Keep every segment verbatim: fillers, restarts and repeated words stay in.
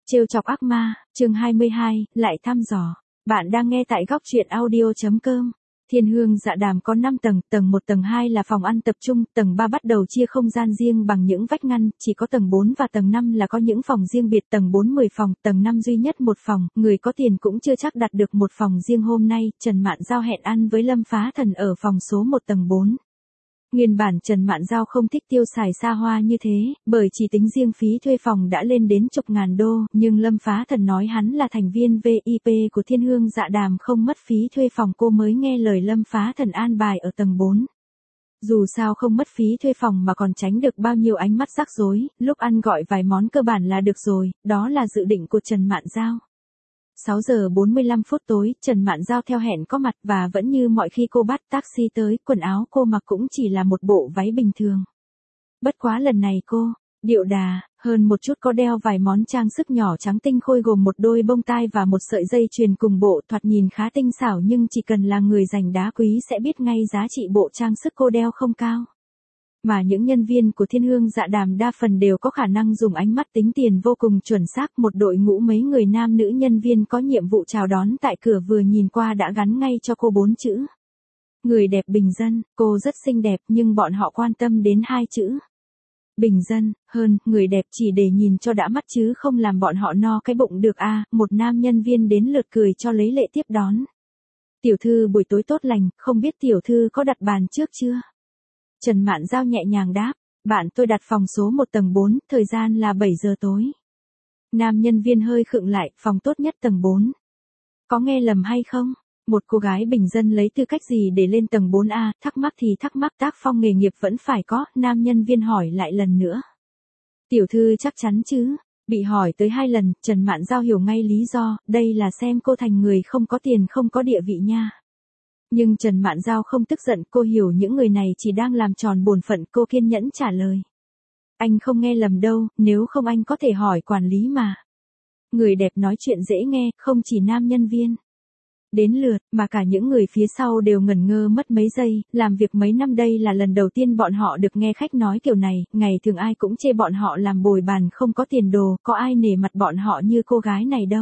Trêu chọc ác ma, chương hai mươi hai, lại thăm dò. Bạn đang nghe tại góc truyện audio chấm com. Thiên Hương Dạ Đàm có năm tầng, tầng một tầng hai là phòng ăn tập trung, tầng ba bắt đầu chia không gian riêng bằng những vách ngăn, chỉ có tầng bốn và tầng năm là có những phòng riêng biệt, tầng bốn mười phòng, tầng năm duy nhất một phòng, người có tiền cũng chưa chắc đặt được một phòng riêng. Hôm nay, Trần Mạn Dao hẹn ăn với Lâm Phá Thần ở phòng số một tầng bốn. Nguyên bản Trần Mạn Dao không thích tiêu xài xa hoa như thế, bởi chỉ tính riêng phí thuê phòng đã lên đến chục ngàn đô, nhưng Lâm Phá Thần nói hắn là thành viên vi ai pi của Thiên Hương Dạ Đàm không mất phí thuê phòng, cô mới nghe lời Lâm Phá Thần an bài ở tầng bốn. Dù sao không mất phí thuê phòng mà còn tránh được bao nhiêu ánh mắt rắc rối, lúc ăn gọi vài món cơ bản là được rồi, đó là dự định của Trần Mạn Dao. sáu giờ bốn mươi lăm phút tối, Trần Mạn Dao theo hẹn có mặt và vẫn như mọi khi cô bắt taxi tới, quần áo cô mặc cũng chỉ là một bộ váy bình thường. Bất quá lần này cô, điệu đà, hơn một chút, có đeo vài món trang sức nhỏ trắng tinh khôi gồm một đôi bông tai và một sợi dây chuyền cùng bộ, thoạt nhìn khá tinh xảo nhưng chỉ cần là người rành đá quý sẽ biết ngay giá trị bộ trang sức cô đeo không cao. Mà những nhân viên của Thiên Hương Dạ Đàm đa phần đều có khả năng dùng ánh mắt tính tiền vô cùng chuẩn xác. Một đội ngũ mấy người nam nữ nhân viên có nhiệm vụ chào đón tại cửa vừa nhìn qua đã gắn ngay cho cô bốn chữ. Người đẹp bình dân. Cô rất xinh đẹp nhưng bọn họ quan tâm đến hai chữ bình dân hơn người đẹp chỉ để nhìn cho đã mắt chứ không làm bọn họ no cái bụng được a. À, một nam nhân viên đến lượt cười cho lấy lệ tiếp đón. Tiểu thư buổi tối tốt lành, không biết tiểu thư có đặt bàn trước chưa? Trần Mạn Dao nhẹ nhàng đáp, bạn tôi đặt phòng số một tầng bốn, thời gian là bảy giờ tối. Nam nhân viên hơi khựng lại, phòng tốt nhất tầng bốn. Có nghe lầm hay không? Một cô gái bình dân lấy tư cách gì để lên tầng bốn a, thắc mắc thì thắc mắc, tác phong nghề nghiệp vẫn phải có, nam nhân viên hỏi lại lần nữa. Tiểu thư chắc chắn chứ? Bị hỏi tới hai lần, Trần Mạn Dao hiểu ngay lý do, đây là xem cô thành người không có tiền không có địa vị nha. Nhưng Trần Mạn Dao không tức giận, cô hiểu những người này chỉ đang làm tròn bổn phận, cô kiên nhẫn trả lời. Anh không nghe lầm đâu, nếu không anh có thể hỏi quản lý mà. Người đẹp nói chuyện dễ nghe, không chỉ nam nhân viên đến lượt, mà cả những người phía sau đều ngẩn ngơ mất mấy giây, làm việc mấy năm đây là lần đầu tiên bọn họ được nghe khách nói kiểu này, ngày thường ai cũng chê bọn họ làm bồi bàn không có tiền đồ, có ai nể mặt bọn họ như cô gái này đâu.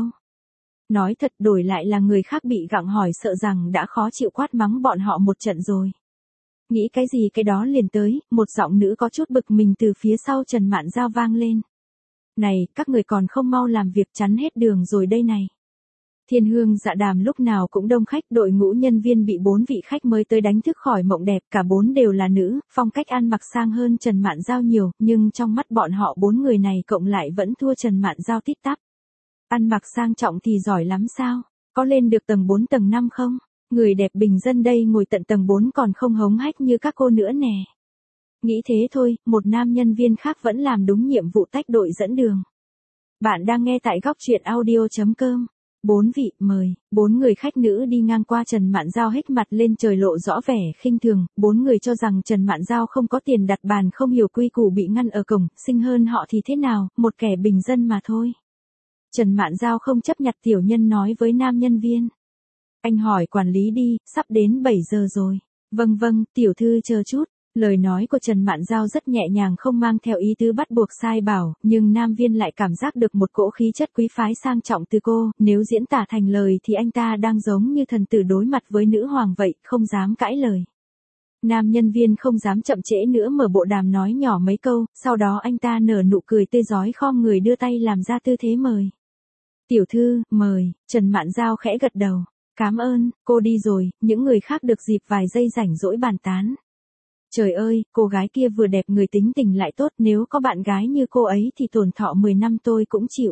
Nói thật, đổi lại là người khác bị gặng hỏi sợ rằng đã khó chịu quát mắng bọn họ một trận rồi. Nghĩ cái gì cái đó liền tới, một giọng nữ có chút bực mình từ phía sau Trần Mạn Dao vang lên. Này, các người còn không mau làm việc, chắn hết đường rồi đây này. Thiên Hương Dạ Đàm lúc nào cũng đông khách, đội ngũ nhân viên bị bốn vị khách mới tới đánh thức khỏi mộng đẹp, cả bốn đều là nữ, phong cách ăn mặc sang hơn Trần Mạn Dao nhiều, nhưng trong mắt bọn họ bốn người này cộng lại vẫn thua Trần Mạn Dao tít tắp. Ăn mặc sang trọng thì giỏi lắm sao? Có lên được tầng bốn tầng năm không? Người đẹp bình dân đây ngồi tận tầng bốn còn không hống hách như các cô nữa nè. Nghĩ thế thôi, một nam nhân viên khác vẫn làm đúng nhiệm vụ tách đội dẫn đường. Bạn đang nghe tại góc truyện audio chấm com. Bốn vị, mời. Bốn người khách nữ đi ngang qua Trần Mạn Dao hếch mặt lên trời lộ rõ vẻ khinh thường, bốn người cho rằng Trần Mạn Dao không có tiền đặt bàn, không hiểu quy củ bị ngăn ở cổng, xinh hơn họ thì thế nào, một kẻ bình dân mà thôi. Trần Mạn Dao không chấp nhặt tiểu nhân nói với nam nhân viên. Anh hỏi quản lý đi, sắp đến bảy giờ rồi. Vâng vâng, tiểu thư chờ chút. Lời nói của Trần Mạn Dao rất nhẹ nhàng không mang theo ý tứ bắt buộc sai bảo, nhưng nam viên lại cảm giác được một cỗ khí chất quý phái sang trọng từ cô, nếu diễn tả thành lời thì anh ta đang giống như thần tử đối mặt với nữ hoàng vậy, không dám cãi lời. Nam nhân viên không dám chậm trễ nữa mở bộ đàm nói nhỏ mấy câu, sau đó anh ta nở nụ cười tươi rói khom người đưa tay làm ra tư thế mời. Tiểu thư, mời. Trần Mạn Dao khẽ gật đầu. Cám ơn, cô đi rồi, những người khác được dịp vài giây rảnh rỗi bàn tán. Trời ơi, cô gái kia vừa đẹp người tính tình lại tốt, nếu có bạn gái như cô ấy thì tổn thọ mười năm tôi cũng chịu.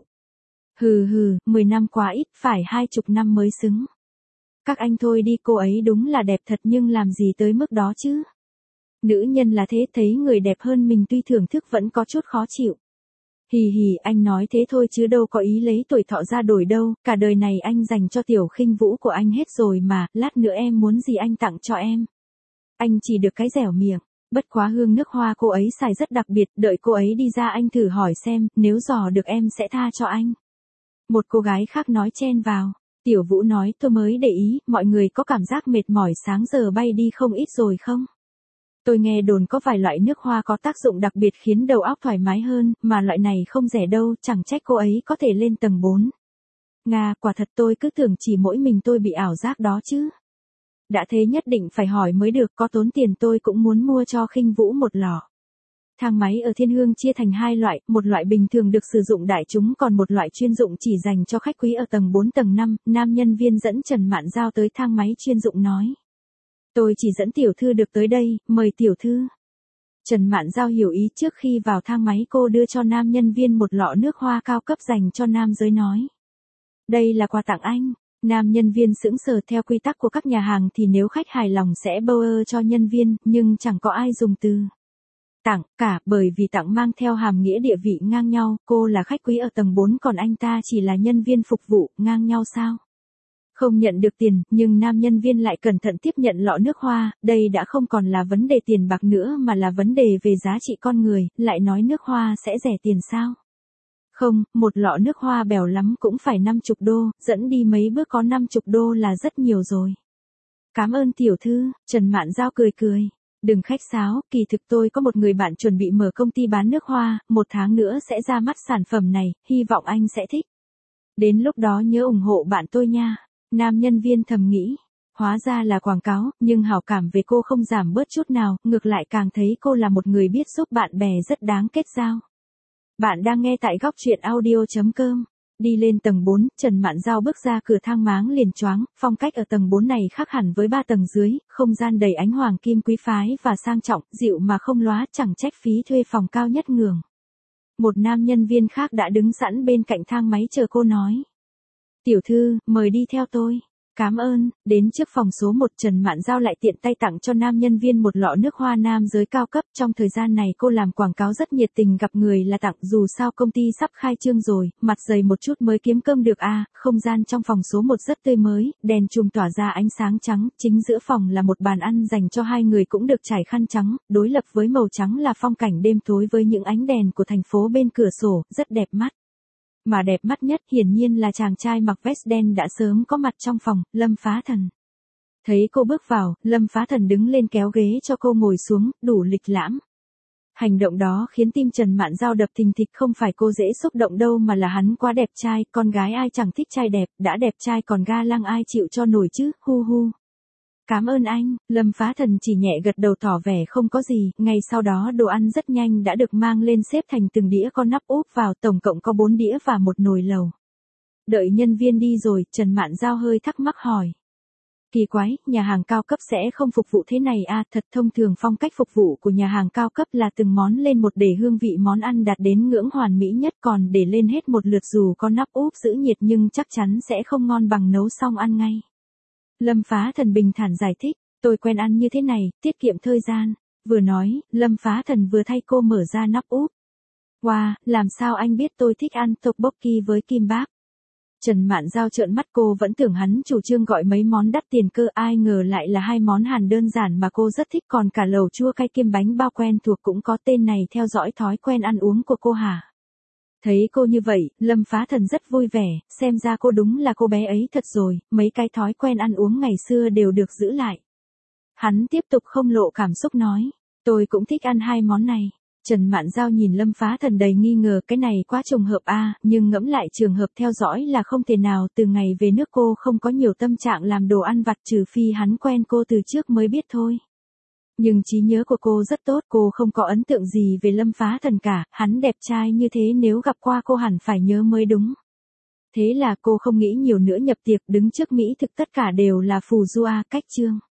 Hừ hừ, mười năm quá ít, phải hai chục năm mới xứng. Các anh thôi đi, cô ấy đúng là đẹp thật nhưng làm gì tới mức đó chứ. Nữ nhân là thế, thấy người đẹp hơn mình tuy thưởng thức vẫn có chút khó chịu. Hì hì, anh nói thế thôi chứ đâu có ý lấy tuổi thọ ra đổi đâu, cả đời này anh dành cho Tiểu Khinh Vũ của anh hết rồi mà, lát nữa em muốn gì anh tặng cho em. Anh chỉ được cái dẻo miệng, bất quá hương nước hoa cô ấy xài rất đặc biệt, đợi cô ấy đi ra anh thử hỏi xem, nếu dò được em sẽ tha cho anh. Một cô gái khác nói chen vào, Tiểu Vũ nói tôi mới để ý, mọi người có cảm giác mệt mỏi sáng giờ bay đi không ít rồi không? Tôi nghe đồn có vài loại nước hoa có tác dụng đặc biệt khiến đầu óc thoải mái hơn, mà loại này không rẻ đâu, chẳng trách cô ấy có thể lên tầng bốn. Nga, quả thật tôi cứ tưởng chỉ mỗi mình tôi bị ảo giác đó chứ. Đã thế nhất định phải hỏi mới được, có tốn tiền tôi cũng muốn mua cho Khinh Vũ một lọ. Thang máy ở Thiên Hương chia thành hai loại, một loại bình thường được sử dụng đại chúng còn một loại chuyên dụng chỉ dành cho khách quý ở tầng bốn tầng năm, nam nhân viên dẫn Trần Mạn Giao tới thang máy chuyên dụng nói. Tôi chỉ dẫn tiểu thư được tới đây, mời tiểu thư. Trần Mạn Giao hiểu ý trước khi vào thang máy cô đưa cho nam nhân viên một lọ nước hoa cao cấp dành cho nam giới nói. Đây là quà tặng anh. Nam nhân viên sững sờ, theo quy tắc của các nhà hàng thì nếu khách hài lòng sẽ bâu ơ cho nhân viên, nhưng chẳng có ai dùng từ tặng cả, bởi vì tặng mang theo hàm nghĩa địa vị ngang nhau, cô là khách quý ở tầng bốn còn anh ta chỉ là nhân viên phục vụ, ngang nhau sao? Không nhận được tiền, nhưng nam nhân viên lại cẩn thận tiếp nhận lọ nước hoa, đây đã không còn là vấn đề tiền bạc nữa mà là vấn đề về giá trị con người, lại nói nước hoa sẽ rẻ tiền sao? Không, một lọ nước hoa bèo lắm cũng phải năm chục đô, dẫn đi mấy bước có năm chục đô là rất nhiều rồi. Cảm ơn tiểu thư, Trần Mạn Giao cười cười. Đừng khách sáo, kỳ thực tôi có một người bạn chuẩn bị mở công ty bán nước hoa, một tháng nữa sẽ ra mắt sản phẩm này, hy vọng anh sẽ thích. Đến lúc đó nhớ ủng hộ bạn tôi nha. Nam nhân viên thầm nghĩ. Hóa ra là quảng cáo, nhưng hảo cảm về cô không giảm bớt chút nào, ngược lại càng thấy cô là một người biết giúp bạn bè rất đáng kết giao. Bạn đang nghe tại góc truyện audio chấm com. Đi lên tầng bốn, Trần Mạn Giao bước ra cửa thang máng liền choáng, phong cách ở tầng bốn này khác hẳn với ba tầng dưới, không gian đầy ánh hoàng kim quý phái và sang trọng, dịu mà không lóa, chẳng trách phí thuê phòng cao nhất ngường. Một nam nhân viên khác đã đứng sẵn bên cạnh thang máy chờ cô nói. Tiểu thư, mời đi theo tôi. Cảm ơn, đến trước phòng số một Trần Mạn Giao lại tiện tay tặng cho nam nhân viên một lọ nước hoa nam giới cao cấp. Trong thời gian này cô làm quảng cáo rất nhiệt tình, gặp người là tặng, dù sao công ty sắp khai trương rồi, mặt dày một chút mới kiếm cơm được à. Không gian trong phòng số một rất tươi mới, đèn chùm tỏa ra ánh sáng trắng, chính giữa phòng là một bàn ăn dành cho hai người cũng được trải khăn trắng, đối lập với màu trắng là phong cảnh đêm tối với những ánh đèn của thành phố bên cửa sổ, rất đẹp mắt. Mà đẹp mắt nhất hiển nhiên là chàng trai mặc vest đen đã sớm có mặt trong phòng, Lâm Phá Thần. Thấy cô bước vào, Lâm Phá Thần đứng lên kéo ghế cho cô ngồi xuống, đủ lịch lãm. Hành động đó khiến tim Trần Mạn Giao đập thình thịch, không phải cô dễ xúc động đâu mà là hắn quá đẹp trai, con gái ai chẳng thích trai đẹp, đã đẹp trai còn ga lăng ai chịu cho nổi chứ, hu hu. Cảm ơn anh, Lâm Phá Thần chỉ nhẹ gật đầu tỏ vẻ không có gì, ngay sau đó đồ ăn rất nhanh đã được mang lên xếp thành từng đĩa có nắp úp vào, tổng cộng có bốn đĩa và một nồi lẩu. Đợi nhân viên đi rồi, Trần Mạn Giao hơi thắc mắc hỏi. Kỳ quái, nhà hàng cao cấp sẽ không phục vụ thế này à, thật thông thường phong cách phục vụ của nhà hàng cao cấp là từng món lên một để hương vị món ăn đạt đến ngưỡng hoàn mỹ nhất, còn để lên hết một lượt dù có nắp úp giữ nhiệt nhưng chắc chắn sẽ không ngon bằng nấu xong ăn ngay. Lâm Phá Thần bình thản giải thích, tôi quen ăn như thế này, tiết kiệm thời gian. Vừa nói, Lâm Phá Thần vừa thay cô mở ra nắp úp. Wow, làm sao anh biết tôi thích ăn tteokbokki với kimbap? Trần Mạn Giao trợn mắt, cô vẫn tưởng hắn chủ trương gọi mấy món đắt tiền cơ, ai ngờ lại là hai món Hàn đơn giản mà cô rất thích, còn cả lẩu chua cay kiêm bánh bao quen thuộc cũng có. Tên này theo dõi thói quen ăn uống của cô hả? Thấy cô như vậy, Lâm Phá Thần rất vui vẻ, xem ra cô đúng là cô bé ấy thật rồi, mấy cái thói quen ăn uống ngày xưa đều được giữ lại. Hắn tiếp tục không lộ cảm xúc nói, tôi cũng thích ăn hai món này. Trần Mạn Giao nhìn Lâm Phá Thần đầy nghi ngờ, cái này quá trùng hợp a, à, nhưng ngẫm lại trường hợp theo dõi là không thể nào, từ ngày về nước cô không có nhiều tâm trạng làm đồ ăn vặt, trừ phi hắn quen cô từ trước mới biết thôi. Nhưng trí nhớ của cô rất tốt, cô không có ấn tượng gì về Lâm Phá Thần cả, hắn đẹp trai như thế nếu gặp qua cô hẳn phải nhớ mới đúng. Thế là cô không nghĩ nhiều nữa, nhập tiệc đứng trước mỹ thực tất cả đều là phù du a, cách chương.